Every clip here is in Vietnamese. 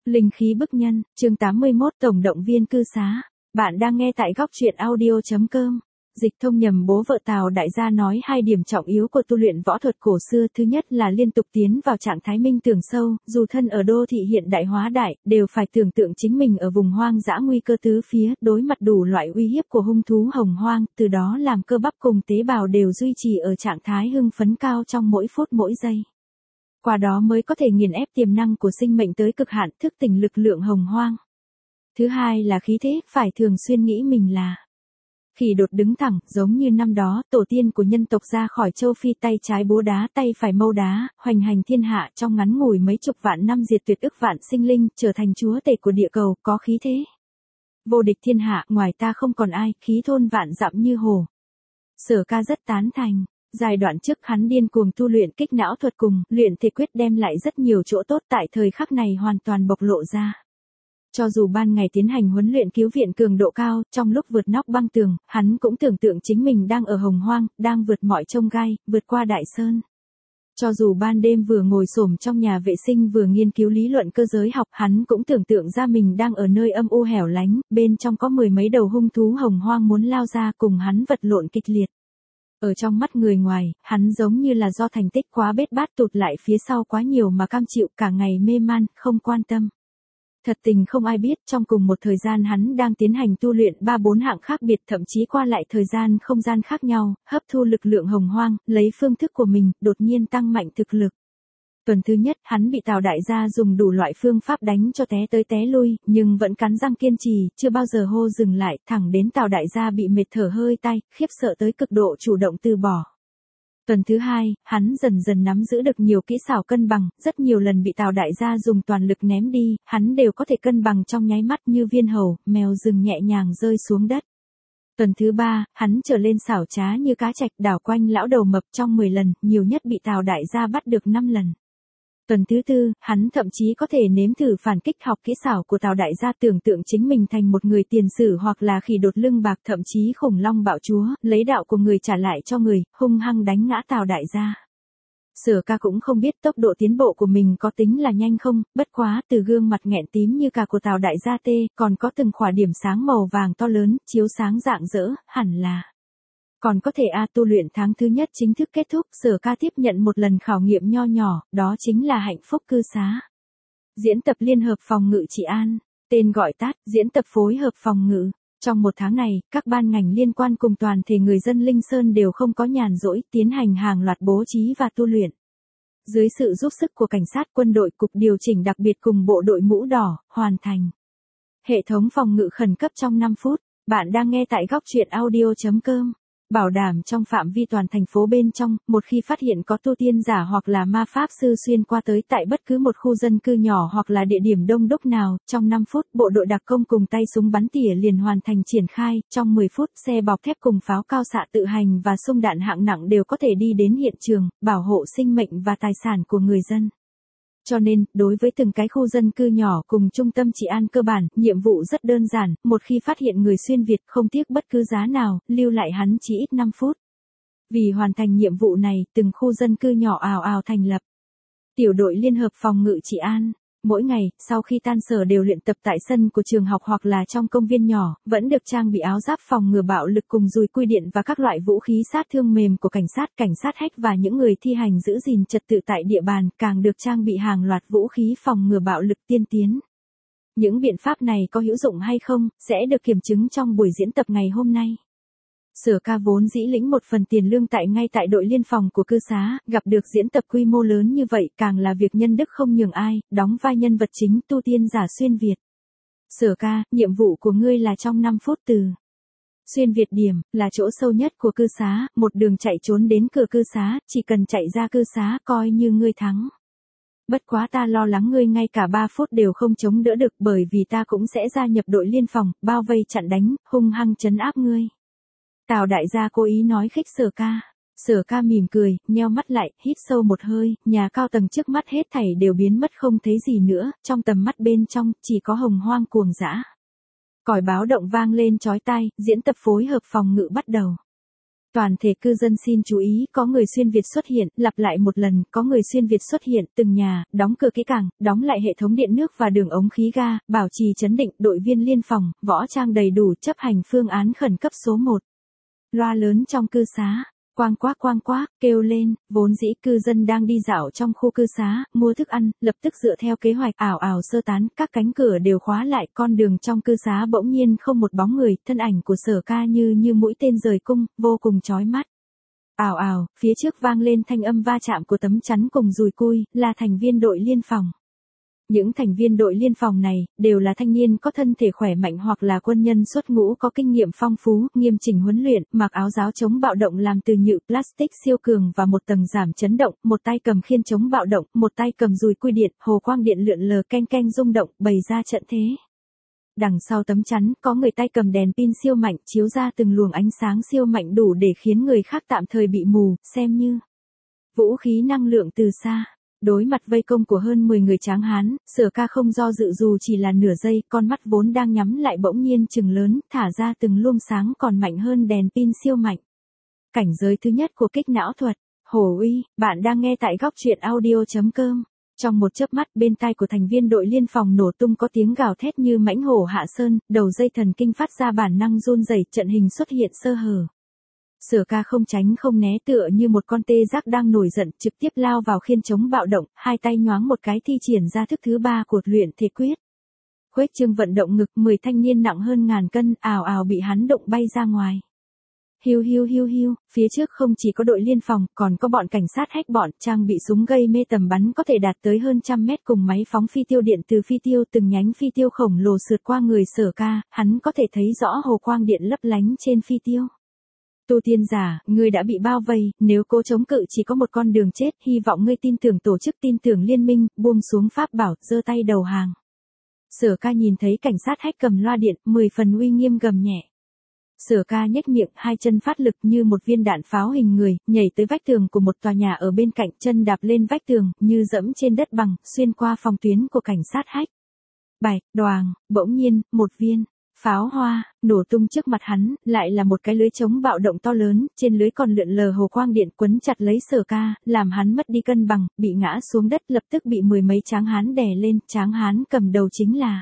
Linh khí bức nhân, chương 81 Tổng động viên cư xá. Bạn đang nghe tại góc truyện audio.com. Dịch thông nhầm bố vợ Tào Đại gia nói hai điểm trọng yếu của tu luyện võ thuật cổ xưa. Thứ nhất là liên tục tiến vào trạng thái minh tưởng sâu, dù thân ở đô thị hiện đại hóa đại, đều phải tưởng tượng chính mình ở vùng hoang dã nguy cơ tứ phía, đối mặt đủ loại uy hiếp của hung thú hồng hoang, từ đó làm cơ bắp cùng tế bào đều duy trì ở trạng thái hưng phấn cao trong mỗi phút mỗi giây. Qua đó mới có thể nghiền ép tiềm năng của sinh mệnh tới cực hạn, thức tỉnh lực lượng hồng hoang. Thứ hai là khí thế, phải thường xuyên nghĩ mình là khỉ đột đứng thẳng, giống như năm đó, tổ tiên của nhân tộc ra khỏi châu Phi, tay trái búa đá, tay phải mâu đá, hoành hành thiên hạ, trong ngắn ngủi mấy chục vạn năm diệt tuyệt ức vạn sinh linh, trở thành chúa tể của địa cầu, có khí thế vô địch thiên hạ, ngoài ta không còn ai, khí thôn vạn dặm như hồ. Sở Ca rất tán thành. Giai đoạn trước hắn điên cuồng tu luyện kích não thuật cùng luyện thể quyết đem lại rất nhiều chỗ tốt, tại thời khắc này hoàn toàn bộc lộ ra. Cho dù ban ngày tiến hành huấn luyện cứu viện cường độ cao, trong lúc vượt nóc băng tường, hắn cũng tưởng tượng chính mình đang ở hồng hoang, đang vượt mọi chông gai, vượt qua đại sơn. Cho dù ban đêm vừa ngồi xổm trong nhà vệ sinh vừa nghiên cứu lý luận cơ giới học, hắn cũng tưởng tượng ra mình đang ở nơi âm u hẻo lánh, bên trong có mười mấy đầu hung thú hồng hoang muốn lao ra cùng hắn vật lộn kịch liệt. Ở trong mắt người ngoài, hắn giống như là do thành tích quá bết bát tụt lại phía sau quá nhiều mà cam chịu, cả ngày mê man, không quan tâm. Thật tình không ai biết, trong cùng một thời gian hắn đang tiến hành tu luyện 3-4 hạng khác biệt, thậm chí qua lại thời gian không gian khác nhau, hấp thu lực lượng hồng hoang, lấy phương thức của mình, đột nhiên tăng mạnh thực lực. Tuần thứ nhất, hắn bị Tào Đại gia dùng đủ loại phương pháp đánh cho té tới té lui, nhưng vẫn cắn răng kiên trì, chưa bao giờ hô dừng lại, thẳng đến Tào Đại gia bị mệt thở hơi tay, khiếp sợ tới cực độ chủ động từ bỏ. Tuần thứ hai, hắn dần dần nắm giữ được nhiều kỹ xảo cân bằng, rất nhiều lần bị Tào Đại gia dùng toàn lực ném đi, hắn đều có thể cân bằng trong nháy mắt như viên hầu, mèo rừng nhẹ nhàng rơi xuống đất. Tuần thứ ba, hắn trở lên xảo trá như cá trạch, đảo quanh lão đầu mập trong 10 lần, nhiều nhất bị Tào Đại gia bắt được 5 lần. Tuần thứ tư, hắn thậm chí có thể nếm thử phản kích, học kỹ xảo của Tào Đại gia, tưởng tượng chính mình thành một người tiền sử hoặc là khỉ đột lưng bạc, thậm chí khủng long bạo chúa, lấy đạo của người trả lại cho người, hung hăng đánh ngã Tào Đại gia. Sở Ca cũng không biết tốc độ tiến bộ của mình có tính là nhanh không, bất quá từ gương mặt nghẹn tím như cà của Tào Đại gia tê, còn có từng khỏa điểm sáng màu vàng to lớn, chiếu sáng rạng rỡ, hẳn là còn có thể tu luyện tháng thứ nhất chính thức kết thúc, Sở Ca tiếp nhận một lần khảo nghiệm nho nhỏ, đó chính là hạnh phúc cư xá. Diễn tập liên hợp phòng ngự trị an, tên gọi tắt, diễn tập phối hợp phòng ngự. Trong một tháng này, các ban ngành liên quan cùng toàn thể người dân Linh Sơn đều không có nhàn rỗi, tiến hành hàng loạt bố trí và tu luyện. Dưới sự giúp sức của cảnh sát, quân đội, cục điều chỉnh đặc biệt cùng bộ đội mũ đỏ, hoàn thành hệ thống phòng ngự khẩn cấp trong 5 phút. Bạn đang nghe tại góc truyện audio.com. Bảo đảm trong phạm vi toàn thành phố bên trong, một khi phát hiện có tu tiên giả hoặc là ma pháp sư xuyên qua tới tại bất cứ một khu dân cư nhỏ hoặc là địa điểm đông đúc nào, trong 5 phút, bộ đội đặc công cùng tay súng bắn tỉa liền hoàn thành triển khai, trong 10 phút, xe bọc thép cùng pháo cao xạ tự hành và xung đạn hạng nặng đều có thể đi đến hiện trường, bảo hộ sinh mệnh và tài sản của người dân. Cho nên, đối với từng cái khu dân cư nhỏ cùng trung tâm trị an cơ bản, nhiệm vụ rất đơn giản, một khi phát hiện người xuyên Việt không tiếc bất cứ giá nào, lưu lại hắn chỉ ít 5 phút. Vì hoàn thành nhiệm vụ này, từng khu dân cư nhỏ ào ào thành lập tiểu đội liên hợp phòng ngự trị an. Mỗi ngày, sau khi tan sở đều luyện tập tại sân của trường học hoặc là trong công viên nhỏ, vẫn được trang bị áo giáp phòng ngừa bạo lực cùng dùi cui điện và các loại vũ khí sát thương mềm của cảnh sát hack và những người thi hành giữ gìn trật tự tại địa bàn, càng được trang bị hàng loạt vũ khí phòng ngừa bạo lực tiên tiến. Những biện pháp này có hữu dụng hay không, sẽ được kiểm chứng trong buổi diễn tập ngày hôm nay. Sở Ca vốn dĩ lĩnh một phần tiền lương ngay tại đội liên phòng của cư xá, gặp được diễn tập quy mô lớn như vậy, càng là việc nhân đức không nhường ai, đóng vai nhân vật chính tu tiên giả xuyên Việt. Sở Ca, nhiệm vụ của ngươi là trong 5 phút từ xuyên Việt điểm, là chỗ sâu nhất của cư xá, một đường chạy trốn đến cửa cư xá, chỉ cần chạy ra cư xá coi như ngươi thắng. Bất quá ta lo lắng ngươi ngay cả 3 phút đều không chống đỡ được, bởi vì ta cũng sẽ gia nhập đội liên phòng, bao vây chặn đánh, hung hăng trấn áp ngươi. Tào Đại gia cố ý nói khích Sở Ca. Sở Ca mỉm cười, nheo mắt lại, hít sâu một hơi, nhà cao tầng trước mắt hết thảy đều biến mất không thấy gì nữa, trong tầm mắt bên trong, chỉ có hồng hoang cuồng dã. Còi báo động vang lên chói tai, diễn tập phối hợp phòng ngự bắt đầu. Toàn thể cư dân xin chú ý, có người xuyên Việt xuất hiện, lặp lại một lần, có người xuyên Việt xuất hiện, từng nhà, đóng cửa kỹ càng, đóng lại hệ thống điện nước và đường ống khí ga, bảo trì trấn định, đội viên liên phòng, võ trang đầy đủ, chấp hành phương án khẩn cấp số 1. Loa lớn trong cư xá, quang quác, kêu lên, vốn dĩ cư dân đang đi dạo trong khu cư xá, mua thức ăn, lập tức dựa theo kế hoạch ảo ảo sơ tán, các cánh cửa đều khóa lại, con đường trong cư xá bỗng nhiên không một bóng người, thân ảnh của Sở Ca như mũi tên rời cung, vô cùng chói mắt. Ảo ảo, phía trước vang lên thanh âm va chạm của tấm chắn cùng dùi cui, là thành viên đội liên phòng. Những thành viên đội liên phòng này, đều là thanh niên có thân thể khỏe mạnh hoặc là quân nhân xuất ngũ có kinh nghiệm phong phú, nghiêm chỉnh huấn luyện, mặc áo giáo chống bạo động làm từ nhựa plastic siêu cường và một tầng giảm chấn động, một tay cầm khiên chống bạo động, một tay cầm dùi cui điện, hồ quang điện lượn lờ keng keng rung động, bày ra trận thế. Đằng sau tấm chắn, có người tay cầm đèn pin siêu mạnh, chiếu ra từng luồng ánh sáng siêu mạnh đủ để khiến người khác tạm thời bị mù, xem như vũ khí năng lượng từ xa. Đối mặt vây công của hơn 10 người tráng hán, Sở Ca không do dự dù chỉ là nửa giây, con mắt vốn đang nhắm lại bỗng nhiên trừng lớn, thả ra từng luồng sáng còn mạnh hơn đèn pin siêu mạnh. Cảnh giới thứ nhất của kích não thuật. Hổ uy, bạn đang nghe tại góc truyện audio.com. Trong một chớp mắt, bên tai của thành viên đội liên phòng nổ tung có tiếng gào thét như mãnh hổ hạ sơn, đầu dây thần kinh phát ra bản năng run rẩy, trận hình xuất hiện sơ hở. Sở Ca không tránh không né tựa như một con tê giác đang nổi giận, trực tiếp lao vào khiên chống bạo động, hai tay nhoáng một cái thi triển ra thức thứ 3 của luyện thể quyết. Khuếch trương vận động ngực, 10 thanh niên nặng hơn ngàn cân, ào ào bị hắn động bay ra ngoài. Hiu, phía trước không chỉ có đội liên phòng, còn có bọn cảnh sát hách bọn, trang bị súng gây mê tầm bắn có thể đạt tới hơn 100 mét cùng máy phóng phi tiêu điện từ phi tiêu, từng nhánh phi tiêu khổng lồ sượt qua người Sở Ca, hắn có thể thấy rõ hồ quang điện lấp lánh trên phi tiêu. Tu tiên giả, ngươi đã bị bao vây, nếu cố chống cự chỉ có một con đường chết, hy vọng ngươi tin tưởng tổ chức, tin tưởng liên minh, buông xuống pháp bảo, giơ tay đầu hàng. Sở Ca nhìn thấy cảnh sát hách cầm loa điện, 10 phần uy nghiêm gầm nhẹ. Sở Ca nhếch miệng, hai chân phát lực như một viên đạn pháo hình người, nhảy tới vách tường của một tòa nhà ở bên cạnh, chân đạp lên vách tường, như dẫm trên đất bằng, xuyên qua phòng tuyến của cảnh sát hách. Bạch, đoàng, bỗng nhiên, một viên pháo hoa nổ tung trước mặt hắn, lại là một cái lưới chống bạo động to lớn, trên lưới còn lượn lờ hồ quang điện quấn chặt lấy Sở Ca, làm hắn mất đi cân bằng, bị ngã xuống đất, lập tức bị 10 mấy tráng hán đè lên, tráng hán cầm đầu chính là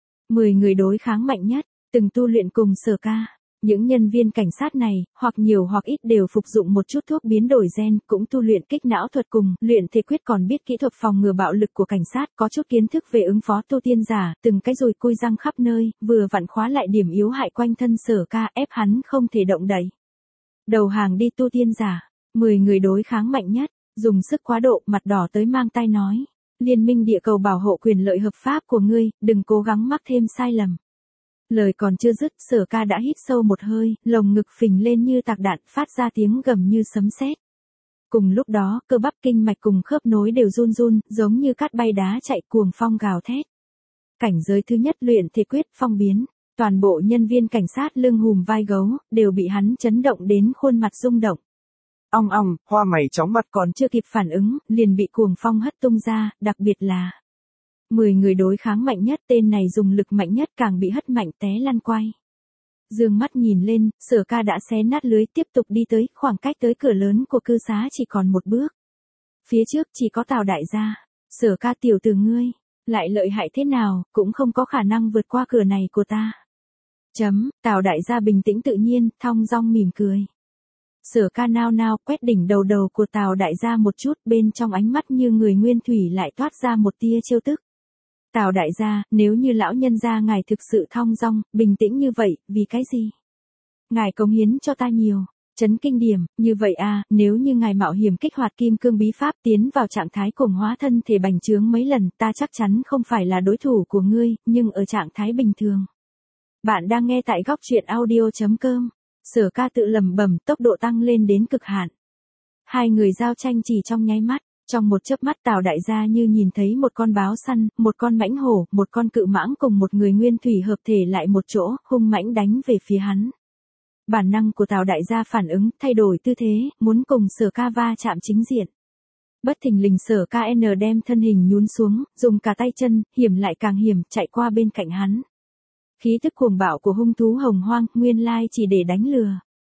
10 người đối kháng mạnh nhất, từng tu luyện cùng Sở Ca. Những nhân viên cảnh sát này, hoặc nhiều hoặc ít đều phục dụng một chút thuốc biến đổi gen, cũng tu luyện kích não thuật cùng, luyện thể quyết, còn biết kỹ thuật phòng ngừa bạo lực của cảnh sát, có chút kiến thức về ứng phó tu tiên giả, từng cái dùi cui răng khắp nơi, vừa vặn khóa lại điểm yếu hại quanh thân Sở Ca, ép hắn không thể động đậy. Đầu hàng đi tu tiên giả, 10 người đối kháng mạnh nhất, dùng sức quá độ, mặt đỏ tới mang tai nói. Liên minh địa cầu bảo hộ quyền lợi hợp pháp của ngươi, đừng cố gắng mắc thêm sai lầm. Lời còn chưa dứt, Sở Ca đã hít sâu một hơi, lồng ngực phình lên như tạc đạn, phát ra tiếng gầm như sấm sét. Cùng lúc đó, cơ bắp kinh mạch cùng khớp nối đều run run, giống như cát bay đá chạy, cuồng phong gào thét. Cảnh giới thứ nhất luyện thể quyết, phong biến. Toàn bộ nhân viên cảnh sát lưng hùm vai gấu, đều bị hắn chấn động đến khuôn mặt rung động. Ong ong, hoa mày chóng mặt, còn chưa kịp phản ứng, liền bị cuồng phong hất tung ra, đặc biệt là 10 người đối kháng mạnh nhất, tên này dùng lực mạnh nhất càng bị hất mạnh té lăn quay. Dương mắt nhìn lên, Sở Ca đã xé nát lưới, tiếp tục đi tới, khoảng cách tới cửa lớn của cư xá chỉ còn một bước. Phía trước chỉ có Tào đại gia. Sở Ca, tiểu tử ngươi, lại lợi hại thế nào, cũng không có khả năng vượt qua cửa này của ta. Tào đại gia bình tĩnh tự nhiên, thong dong mỉm cười. Sở Ca nao nao, quét đỉnh đầu của Tào đại gia một chút, bên trong ánh mắt như người nguyên thủy lại toát ra một tia trêu tức. Tào đại gia, nếu như lão nhân gia ngài thực sự thong dong, bình tĩnh như vậy, vì cái gì? Ngài cống hiến cho ta nhiều, chấn kinh điểm, như vậy à, nếu như ngài mạo hiểm kích hoạt kim cương bí pháp tiến vào trạng thái cuồng hóa thân thể bành trướng mấy lần, ta chắc chắn không phải là đối thủ của ngươi, nhưng ở trạng thái bình thường. Bạn đang nghe tại góc truyện audio.com. Sở Ca tự lẩm bẩm, tốc độ tăng lên đến cực hạn. Hai người giao tranh chỉ trong nháy mắt. Trong một chớp mắt, Tào đại gia như nhìn thấy một con báo săn, một con mãnh hổ, một con cự mãng cùng một người nguyên thủy hợp thể lại một chỗ, hung mãnh đánh về phía hắn. Bản năng của Tào đại gia phản ứng, thay đổi tư thế, muốn cùng Sở Ca va chạm chính diện. Bất thình lình Sở Ca đem thân hình nhún xuống, dùng cả tay chân, hiểm lại càng hiểm, chạy qua bên cạnh hắn. Khí tức cuồng bạo của hung thú hồng hoang, nguyên lai chỉ để đánh lừa.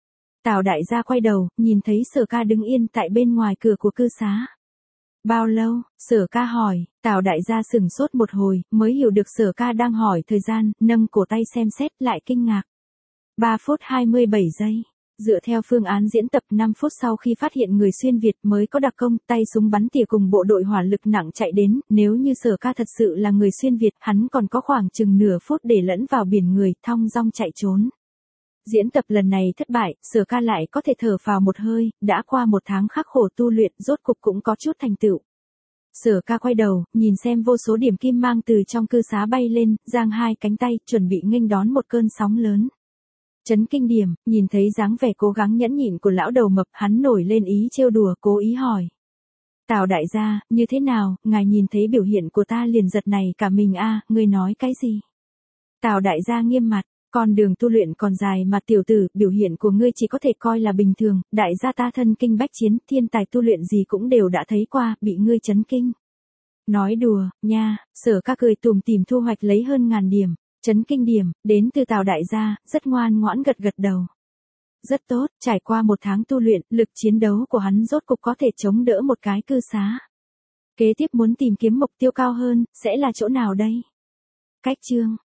Tào đại gia quay đầu, nhìn thấy Sở Ca đứng yên tại bên ngoài cửa của cư xá. Bao lâu? Sở Ca hỏi. Tào đại gia sửng sốt một hồi, mới hiểu được Sở Ca đang hỏi thời gian, nâng cổ tay xem xét lại kinh ngạc. 3 phút 27 giây. Dựa theo phương án diễn tập 5 phút sau khi phát hiện người xuyên Việt mới có đặc công, tay súng bắn tỉa cùng bộ đội hỏa lực nặng chạy đến, nếu như Sở Ca thật sự là người xuyên Việt, hắn còn có khoảng chừng nửa phút để lẫn vào biển người, thong dong chạy trốn. Diễn tập lần này thất bại, Sở Ca lại có thể thở phào một hơi, đã qua 1 tháng khắc khổ tu luyện, rốt cục cũng có chút thành tựu. Sở Ca quay đầu, nhìn xem vô số điểm kim mang từ trong cư xá bay lên, giang hai cánh tay, chuẩn bị nghênh đón một cơn sóng lớn. Chấn kinh điểm, nhìn thấy dáng vẻ cố gắng nhẫn nhịn của lão đầu mập, hắn nổi lên ý trêu đùa, cố ý hỏi. Tào đại gia, như thế nào, ngài nhìn thấy biểu hiện của ta liền giật này cả mình a, ngươi nói cái gì? Tào đại gia nghiêm mặt, con đường tu luyện còn dài mà tiểu tử, biểu hiện của ngươi chỉ có thể coi là bình thường, đại gia ta thân kinh bách chiến, thiên tài tu luyện gì cũng đều đã thấy qua, bị ngươi chấn kinh. Nói đùa, nha, Sở Ca cười tùm tìm thu hoạch lấy hơn 1000 điểm. Chấn kinh điểm, đến từ Tào đại gia, rất ngoan ngoãn gật gật đầu. Rất tốt, trải qua 1 tháng tu luyện, lực chiến đấu của hắn rốt cục có thể chống đỡ một cái cư xá. Kế tiếp muốn tìm kiếm mục tiêu cao hơn, sẽ là chỗ nào đây? Cách chương.